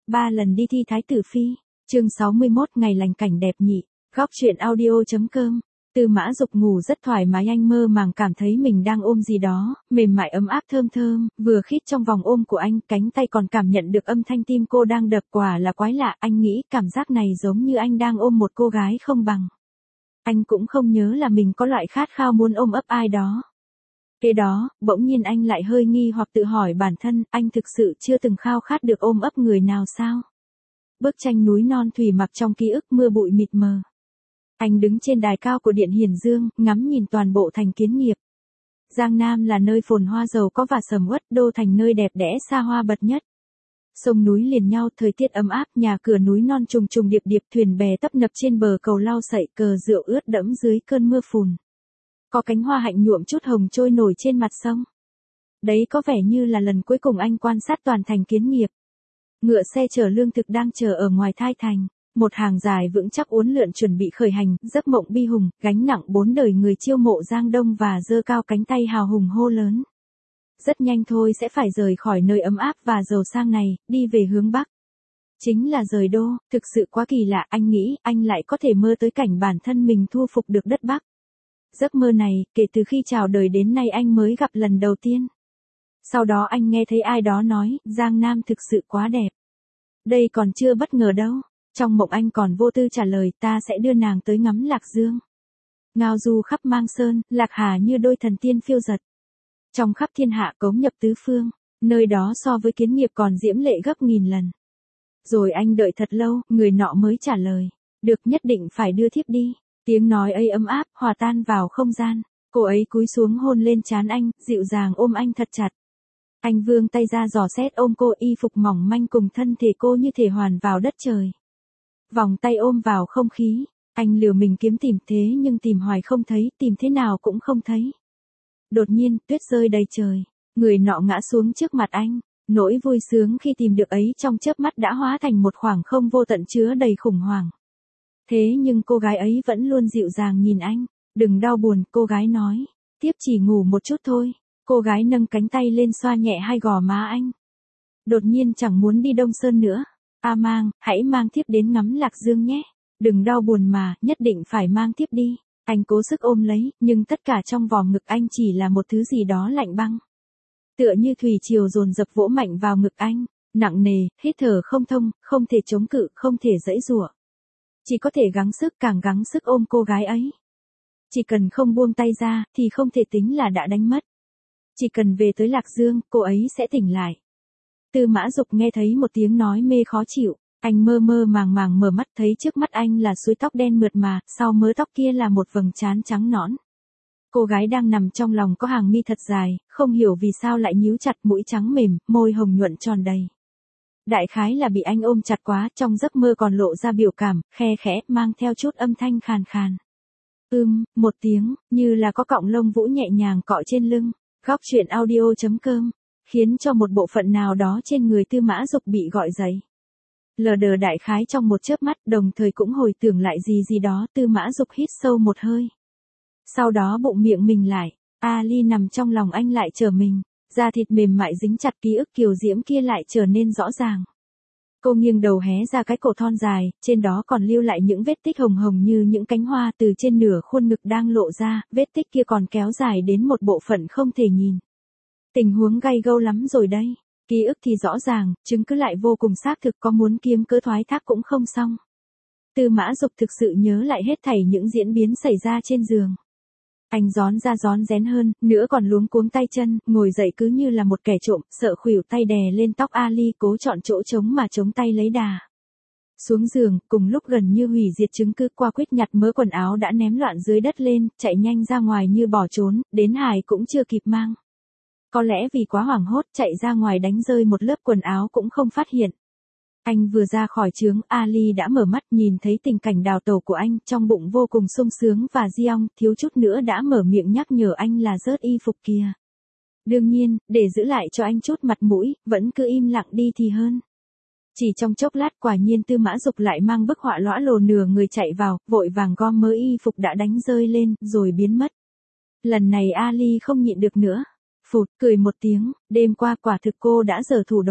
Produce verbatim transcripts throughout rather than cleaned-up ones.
ba lần đi thi thái tử phi. Chương sáu mươi mốt ngày lành cảnh đẹp nhị. Góc truyện audio.com. Tư Mã Dục ngủ rất thoải mái, anh mơ màng cảm thấy mình đang ôm gì đó, mềm mại ấm áp thơm thơm, vừa khít trong vòng ôm của anh, cánh tay còn cảm nhận được âm thanh tim cô đang đập, quả là quái lạ, anh nghĩ cảm giác này giống như anh đang ôm một cô gái không bằng. Anh cũng không nhớ là mình có loại khát khao muốn ôm ấp ai đó. Kế đó, bỗng nhiên anh lại hơi nghi hoặc tự hỏi bản thân, anh thực sự chưa từng khao khát được ôm ấp người nào sao? Bức tranh núi non thủy mặc trong ký ức mưa bụi mịt mờ. Anh đứng trên đài cao của Điện Hiển Dương, ngắm nhìn toàn bộ thành Kiến Nghiệp. Giang Nam là nơi phồn hoa giàu có và sầm uất, đô thành nơi đẹp đẽ xa hoa bậc nhất. Sông núi liền nhau, thời tiết ấm áp, nhà cửa núi non trùng trùng điệp điệp, thuyền bè tấp nập trên bờ cầu lau sậy, cờ rượu ướt đẫm dưới cơn mưa phùn. Có cánh hoa hạnh nhuộm chút hồng trôi nổi trên mặt sông. Đấy có vẻ như là lần cuối cùng anh quan sát toàn thành Kiến Nghiệp. Ngựa xe chở lương thực đang chờ ở ngoài thai thành. Một hàng dài vững chắc uốn lượn chuẩn bị khởi hành, giấc mộng bi hùng, gánh nặng bốn đời người chiêu mộ Giang Đông và giơ cao cánh tay hào hùng hô lớn. Rất nhanh thôi sẽ phải rời khỏi nơi ấm áp và giàu sang này, đi về hướng Bắc. Chính là rời đô, thực sự quá kỳ lạ, anh nghĩ anh lại có thể mơ tới cảnh bản thân mình thu phục được đất Bắc. Giấc mơ này, kể từ khi chào đời đến nay anh mới gặp lần đầu tiên. Sau đó anh nghe thấy ai đó nói, Giang Nam thực sự quá đẹp. Đây còn chưa bất ngờ đâu. Trong mộng anh còn vô tư trả lời, ta sẽ đưa nàng tới ngắm Lạc Dương. Ngao du khắp Mang Sơn, Lạc Hà như đôi thần tiên phiêu dật. Trong khắp thiên hạ cống nhập tứ phương, nơi đó so với Kiến Nghiệp còn diễm lệ gấp nghìn lần. Rồi anh đợi thật lâu, người nọ mới trả lời, được, nhất định phải đưa thiếp đi. Tiếng nói ấy ấm áp, hòa tan vào không gian. Cô ấy cúi xuống hôn lên trán anh, dịu dàng ôm anh thật chặt. Anh vươn tay ra dò xét ôm cô, y phục mỏng manh cùng thân thể cô như thể hoàn vào đất trời. Vòng tay ôm vào không khí, anh liều mình kiếm tìm thế nhưng tìm hoài không thấy, tìm thế nào cũng không thấy. Đột nhiên, tuyết rơi đầy trời, người nọ ngã xuống trước mặt anh, nỗi vui sướng khi tìm được ấy trong chớp mắt đã hóa thành một khoảng không vô tận chứa đầy khủng hoảng. Thế nhưng cô gái ấy vẫn luôn dịu dàng nhìn anh, đừng đau buồn, cô gái nói, tiếp chỉ ngủ một chút thôi. Cô gái nâng cánh tay lên xoa nhẹ hai gò má anh. Đột nhiên chẳng muốn đi Đông Sơn nữa. A Mang, hãy mang thiếp đến ngắm Lạc Dương nhé. Đừng đau buồn mà, nhất định phải mang thiếp đi. Anh cố sức ôm lấy, nhưng tất cả trong vòng ngực anh chỉ là một thứ gì đó lạnh băng. Tựa như thủy triều dồn dập vỗ mạnh vào ngực anh, nặng nề, hít thở không thông, không thể chống cự, không thể giãy giụa. Chỉ có thể gắng sức, càng gắng sức ôm cô gái ấy. Chỉ cần không buông tay ra, thì không thể tính là đã đánh mất. Chỉ cần về tới Lạc Dương, cô ấy sẽ tỉnh lại. Tư Mã Dục nghe thấy một tiếng nói mê khó chịu, anh mơ mơ màng màng mở mắt thấy trước mắt anh là suối tóc đen mượt mà, sau mớ tóc kia là một vầng trán trắng nõn. Cô gái đang nằm trong lòng có hàng mi thật dài, không hiểu vì sao lại nhíu chặt, mũi trắng mềm, môi hồng nhuận tròn đầy. Đại khái là bị anh ôm chặt quá, trong giấc mơ còn lộ ra biểu cảm, khe khẽ, mang theo chút âm thanh khàn khàn. Ưm, một tiếng, như là có cọng lông vũ nhẹ nhàng cọ trên lưng. Góc truyện audio.com, khiến cho một bộ phận nào đó trên người Tư Mã Dục bị gọi dậy. Lờ đờ đại khái trong một chớp mắt, đồng thời cũng hồi tưởng lại gì gì đó, Tư Mã Dục hít sâu một hơi. Sau đó bụng miệng mình lại, Ali nằm trong lòng anh lại trở mình, da thịt mềm mại dính chặt, ký ức kiều diễm kia lại trở nên rõ ràng. Cô nghiêng đầu hé ra cái cổ thon dài, trên đó còn lưu lại những vết tích hồng hồng như những cánh hoa, từ trên nửa khuôn ngực đang lộ ra, vết tích kia còn kéo dài đến một bộ phận không thể nhìn. Tình huống gay gâu lắm rồi đây, ký ức thì rõ ràng, chứng cứ lại vô cùng xác thực, có muốn kiếm cớ thoái thác cũng không xong. Tư Mã Dục thực sự nhớ lại hết thảy những diễn biến xảy ra trên giường. Anh rón ra rón rén hơn, nữa còn luống cuống tay chân, ngồi dậy cứ như là một kẻ trộm, sợ khuỷu tay đè lên tóc Ali, cố chọn chỗ trống mà chống tay lấy đà. Xuống giường, cùng lúc gần như hủy diệt chứng cứ, qua quyết nhặt mớ quần áo đã ném loạn dưới đất lên, chạy nhanh ra ngoài như bỏ trốn, đến hài cũng chưa kịp mang. Có lẽ vì quá hoảng hốt, chạy ra ngoài đánh rơi một lớp quần áo cũng không phát hiện. Anh vừa ra khỏi trướng, Ali đã mở mắt nhìn thấy tình cảnh đào tẩu của anh, trong bụng vô cùng sung sướng và Jiong thiếu chút nữa đã mở miệng nhắc nhở anh là rớt y phục kia. Đương nhiên, để giữ lại cho anh chút mặt mũi, vẫn cứ im lặng đi thì hơn. Chỉ trong chốc lát quả nhiên Tư Mã Dục lại mang bức họa lõa lồ nửa người chạy vào, vội vàng gom mớ y phục đã đánh rơi lên, rồi biến mất. Lần này Ali không nhịn được nữa. Phụt, cười một tiếng, đêm qua quả thực cô đã giở thủ đoạn.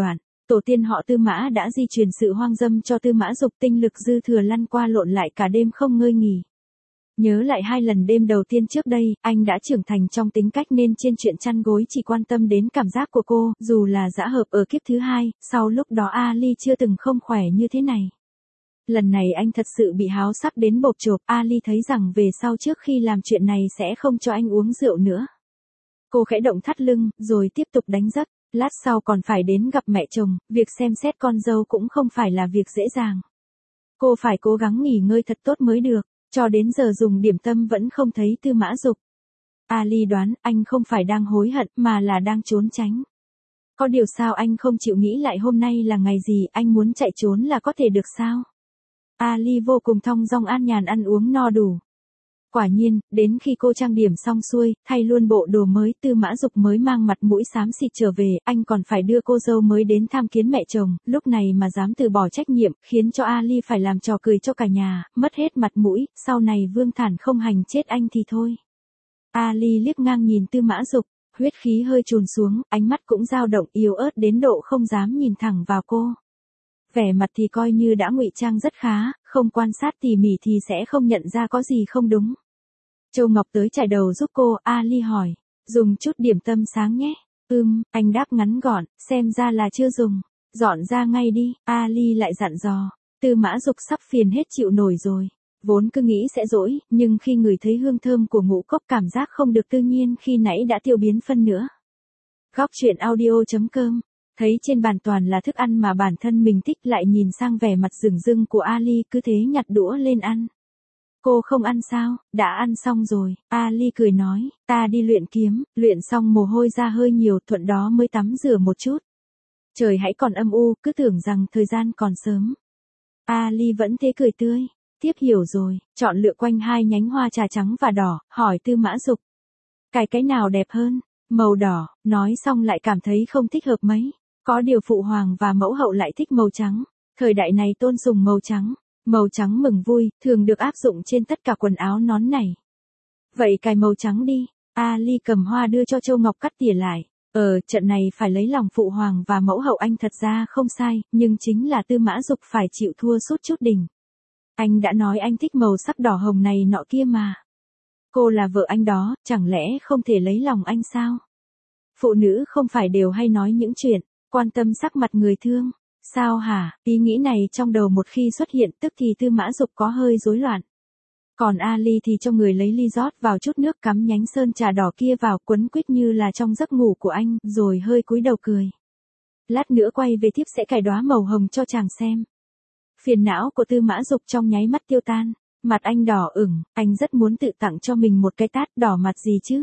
Tổ tiên họ Tư Mã đã di truyền sự hoang dâm cho Tư Mã Dục, tinh lực dư thừa lăn qua lộn lại cả đêm không ngơi nghỉ. Nhớ lại hai lần đêm đầu tiên trước đây, anh đã trưởng thành trong tính cách nên trên chuyện chăn gối chỉ quan tâm đến cảm giác của cô, dù là dã hợp ở kiếp thứ hai, sau lúc đó Ali chưa từng không khỏe như thế này. Lần này anh thật sự bị háo sắc đến bộp chộp, Ali thấy rằng về sau trước khi làm chuyện này sẽ không cho anh uống rượu nữa. Cô khẽ động thắt lưng, rồi tiếp tục đánh giấc, lát sau còn phải đến gặp mẹ chồng, việc xem xét con dâu cũng không phải là việc dễ dàng. Cô phải cố gắng nghỉ ngơi thật tốt mới được, cho đến giờ dùng điểm tâm vẫn không thấy Tư Mã Dục. Ali đoán anh không phải đang hối hận mà là đang trốn tránh. Có điều sao anh không chịu nghĩ lại hôm nay là ngày gì, anh muốn chạy trốn là có thể được sao? Ali vô cùng thong dong an nhàn ăn uống no đủ. Quả nhiên, đến khi cô trang điểm xong xuôi, thay luôn bộ đồ mới, Tư Mã Dục mới mang mặt mũi xám xịt trở về, anh còn phải đưa cô dâu mới đến tham kiến mẹ chồng, lúc này mà dám từ bỏ trách nhiệm, khiến cho Ali phải làm trò cười cho cả nhà, mất hết mặt mũi, sau này Vương Thản không hành chết anh thì thôi. Ali liếc ngang nhìn Tư Mã Dục, huyết khí hơi trùn xuống, ánh mắt cũng dao động yếu ớt đến độ không dám nhìn thẳng vào cô. Vẻ mặt thì coi như đã ngụy trang rất khá, không quan sát tỉ mỉ thì sẽ không nhận ra có gì không đúng. Châu Ngọc tới chải đầu giúp cô, Ali hỏi, dùng chút điểm tâm sáng nhé. Ừm, anh đáp ngắn gọn, xem ra là chưa dùng. Dọn ra ngay đi, Ali lại dặn dò. Tư Mã Dục sắp phiền hết chịu nổi rồi. Vốn cứ nghĩ sẽ dỗi, nhưng khi ngửi thấy hương thơm của ngũ cốc cảm giác không được tự nhiên khi nãy đã tiêu biến phân nữa. Góc truyện audio chấm com. Thấy trên bàn toàn là thức ăn mà bản thân mình thích, lại nhìn sang vẻ mặt rừng rưng của Ali, cứ thế nhặt đũa lên ăn. Cô không ăn sao? Đã ăn xong rồi. Ali cười nói, ta đi luyện kiếm, luyện xong mồ hôi ra hơi nhiều, thuận đó mới tắm rửa một chút. Trời hãy còn âm u, cứ tưởng rằng thời gian còn sớm. Ali vẫn thế cười tươi. Tiếp hiểu rồi, chọn lựa quanh hai nhánh hoa trà trắng và đỏ, hỏi Tư Mã Dục. Cái cái nào đẹp hơn? Màu đỏ, nói xong lại cảm thấy không thích hợp mấy. Có điều phụ hoàng và mẫu hậu lại thích màu trắng. Thời đại này tôn sùng màu trắng. Màu trắng mừng vui, thường được áp dụng trên tất cả quần áo nón này. Vậy cài màu trắng đi. Ali cầm hoa đưa cho Châu Ngọc cắt tỉa lại. Ờ, trận này phải lấy lòng phụ hoàng và mẫu hậu anh thật ra không sai, nhưng chính là Tư Mã Dục phải chịu thua sút chút đỉnh. Anh đã nói anh thích màu sắc đỏ hồng này nọ kia mà. Cô là vợ anh đó, chẳng lẽ không thể lấy lòng anh sao? Phụ nữ không phải đều hay nói những chuyện, quan tâm sắc mặt người thương. Sao hả? Ý nghĩ này trong đầu một khi xuất hiện tức thì Tư Mã Dục có hơi rối loạn. Còn Ali thì cho người lấy ly rót vào chút nước, cắm nhánh sơn trà đỏ kia vào, quấn quýt như là trong giấc ngủ của anh, rồi hơi cúi đầu cười. Lát nữa quay về thiếp sẽ cài đóa màu hồng cho chàng xem. Phiền não của Tư Mã Dục trong nháy mắt tiêu tan, mặt anh đỏ ửng, anh rất muốn tự tặng cho mình một cái tát, đỏ mặt gì chứ.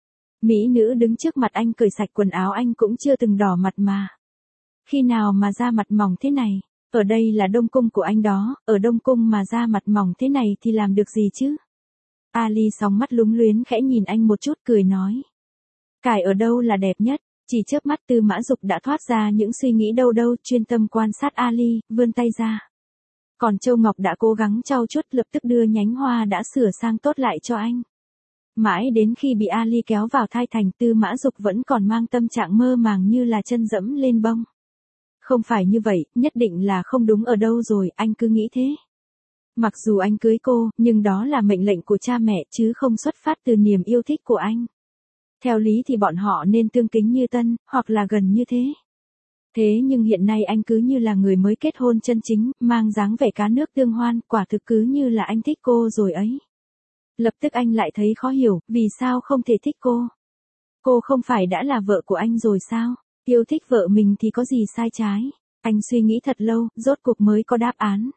Mỹ nữ đứng trước mặt anh cởi sạch quần áo anh cũng chưa từng đỏ mặt mà. Khi nào mà da mặt mỏng thế này, ở đây là Đông Cung của anh đó, ở Đông Cung mà da mặt mỏng thế này thì làm được gì chứ? Ali sóng mắt lúng luyến khẽ nhìn anh một chút cười nói. Cài ở đâu là đẹp nhất? Chỉ chớp mắt Tư Mã Dục đã thoát ra những suy nghĩ đâu đâu, chuyên tâm quan sát Ali, vươn tay ra. Còn Châu Ngọc đã cố gắng trau chuốt, lập tức đưa nhánh hoa đã sửa sang tốt lại cho anh. Mãi đến khi bị Ali kéo vào thai thành, Tư Mã Dục vẫn còn mang tâm trạng mơ màng như là chân dẫm lên bông. Không phải như vậy, nhất định là không đúng ở đâu rồi, anh cứ nghĩ thế. Mặc dù anh cưới cô, nhưng đó là mệnh lệnh của cha mẹ chứ không xuất phát từ niềm yêu thích của anh. Theo lý thì bọn họ nên tương kính như tân, hoặc là gần như thế. Thế nhưng hiện nay anh cứ như là người mới kết hôn chân chính, mang dáng vẻ cá nước tương hoan, quả thực cứ như là anh thích cô rồi ấy. Lập tức anh lại thấy khó hiểu, vì sao không thể thích cô? Cô không phải đã là vợ của anh rồi sao? Yêu thích vợ mình thì có gì sai trái? Anh suy nghĩ thật lâu, rốt cuộc mới có đáp án.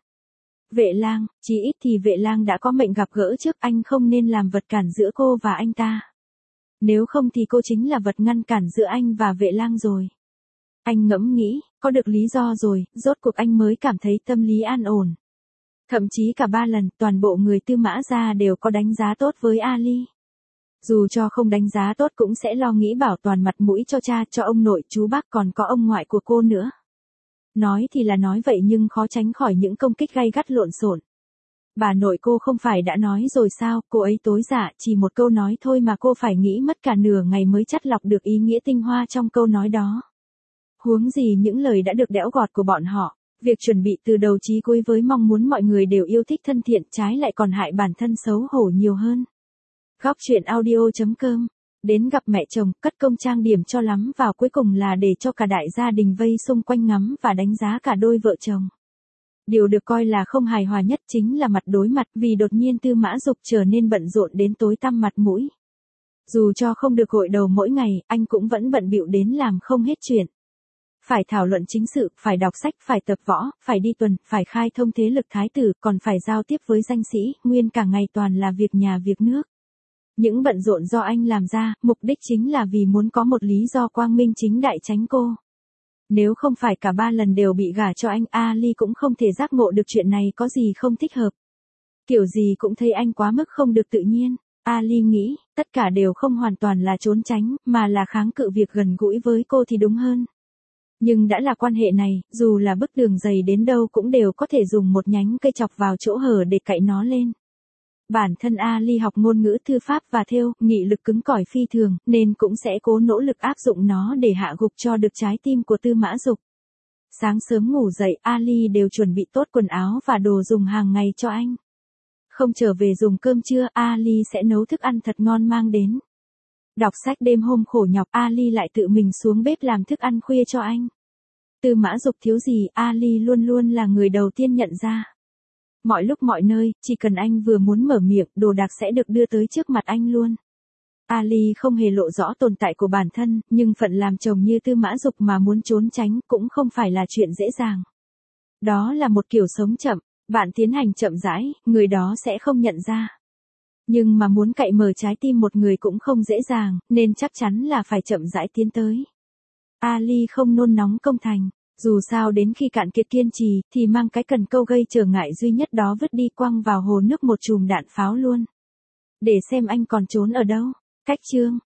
Vệ Lang, chí ít thì Vệ Lang đã có mệnh gặp gỡ trước, anh không nên làm vật cản giữa cô và anh ta. Nếu không thì cô chính là vật ngăn cản giữa anh và Vệ Lang rồi. Anh ngẫm nghĩ, có được lý do rồi, rốt cuộc anh mới cảm thấy tâm lý an ổn. Thậm chí cả ba lần, toàn bộ người Tư Mã gia đều có đánh giá tốt với Ali. Dù cho không đánh giá tốt cũng sẽ lo nghĩ bảo toàn mặt mũi cho cha, cho ông nội, chú bác, còn có ông ngoại của cô nữa. Nói thì là nói vậy nhưng khó tránh khỏi những công kích gay gắt lộn xộn. Bà nội cô không phải đã nói rồi sao, cô ấy tối dạ, chỉ một câu nói thôi mà cô phải nghĩ mất cả nửa ngày mới chắt lọc được ý nghĩa tinh hoa trong câu nói đó. Huống gì những lời đã được đẽo gọt của bọn họ, việc chuẩn bị từ đầu chí cuối với mong muốn mọi người đều yêu thích thân thiện, trái lại còn hại bản thân xấu hổ nhiều hơn. Góc truyện audio chấm com. Đến gặp mẹ chồng, cất công trang điểm cho lắm vào cuối cùng là để cho cả đại gia đình vây xung quanh ngắm và đánh giá cả đôi vợ chồng. Điều được coi là không hài hòa nhất chính là mặt đối mặt, vì đột nhiên Tư Mã Dục trở nên bận rộn đến tối tăm mặt mũi. Dù cho không được gội đầu mỗi ngày, anh cũng vẫn bận bịu đến làm không hết chuyện. Phải thảo luận chính sự, phải đọc sách, phải tập võ, phải đi tuần, phải khai thông thế lực thái tử, còn phải giao tiếp với danh sĩ, nguyên cả ngày toàn là việc nhà việc nước. Những bận rộn do anh làm ra, mục đích chính là vì muốn có một lý do quang minh chính đại tránh cô. Nếu không phải cả ba lần đều bị gả cho anh, Ali cũng không thể giác ngộ được chuyện này có gì không thích hợp. Kiểu gì cũng thấy anh quá mức không được tự nhiên. Ali nghĩ, tất cả đều không hoàn toàn là trốn tránh, mà là kháng cự việc gần gũi với cô thì đúng hơn. Nhưng đã là quan hệ này, dù là bức tường dày đến đâu cũng đều có thể dùng một nhánh cây chọc vào chỗ hở để cạy nó lên. Bản thân Ali học ngôn ngữ thư pháp và thêu, nghị lực cứng cỏi phi thường, nên cũng sẽ cố nỗ lực áp dụng nó để hạ gục cho được trái tim của Tư Mã Dục. Sáng sớm ngủ dậy, Ali đều chuẩn bị tốt quần áo và đồ dùng hàng ngày cho anh. Không trở về dùng cơm trưa, Ali sẽ nấu thức ăn thật ngon mang đến. Đọc sách đêm hôm khổ nhọc, Ali lại tự mình xuống bếp làm thức ăn khuya cho anh. Tư Mã Dục thiếu gì, Ali luôn luôn là người đầu tiên nhận ra. Mọi lúc mọi nơi, chỉ cần anh vừa muốn mở miệng, đồ đạc sẽ được đưa tới trước mặt anh luôn. Ali không hề lộ rõ tồn tại của bản thân, nhưng phận làm chồng như Tư Mã Dục mà muốn trốn tránh cũng không phải là chuyện dễ dàng. Đó là một kiểu sống chậm, bạn tiến hành chậm rãi, người đó sẽ không nhận ra. Nhưng mà muốn cạy mở trái tim một người cũng không dễ dàng, nên chắc chắn là phải chậm rãi tiến tới. Ali không nôn nóng công thành. Dù sao đến khi cạn kiệt kiên trì, thì mang cái cần câu gây trở ngại duy nhất đó vứt đi quăng vào hồ nước một chùm đạn pháo luôn. Để xem anh còn trốn ở đâu. Cách chương.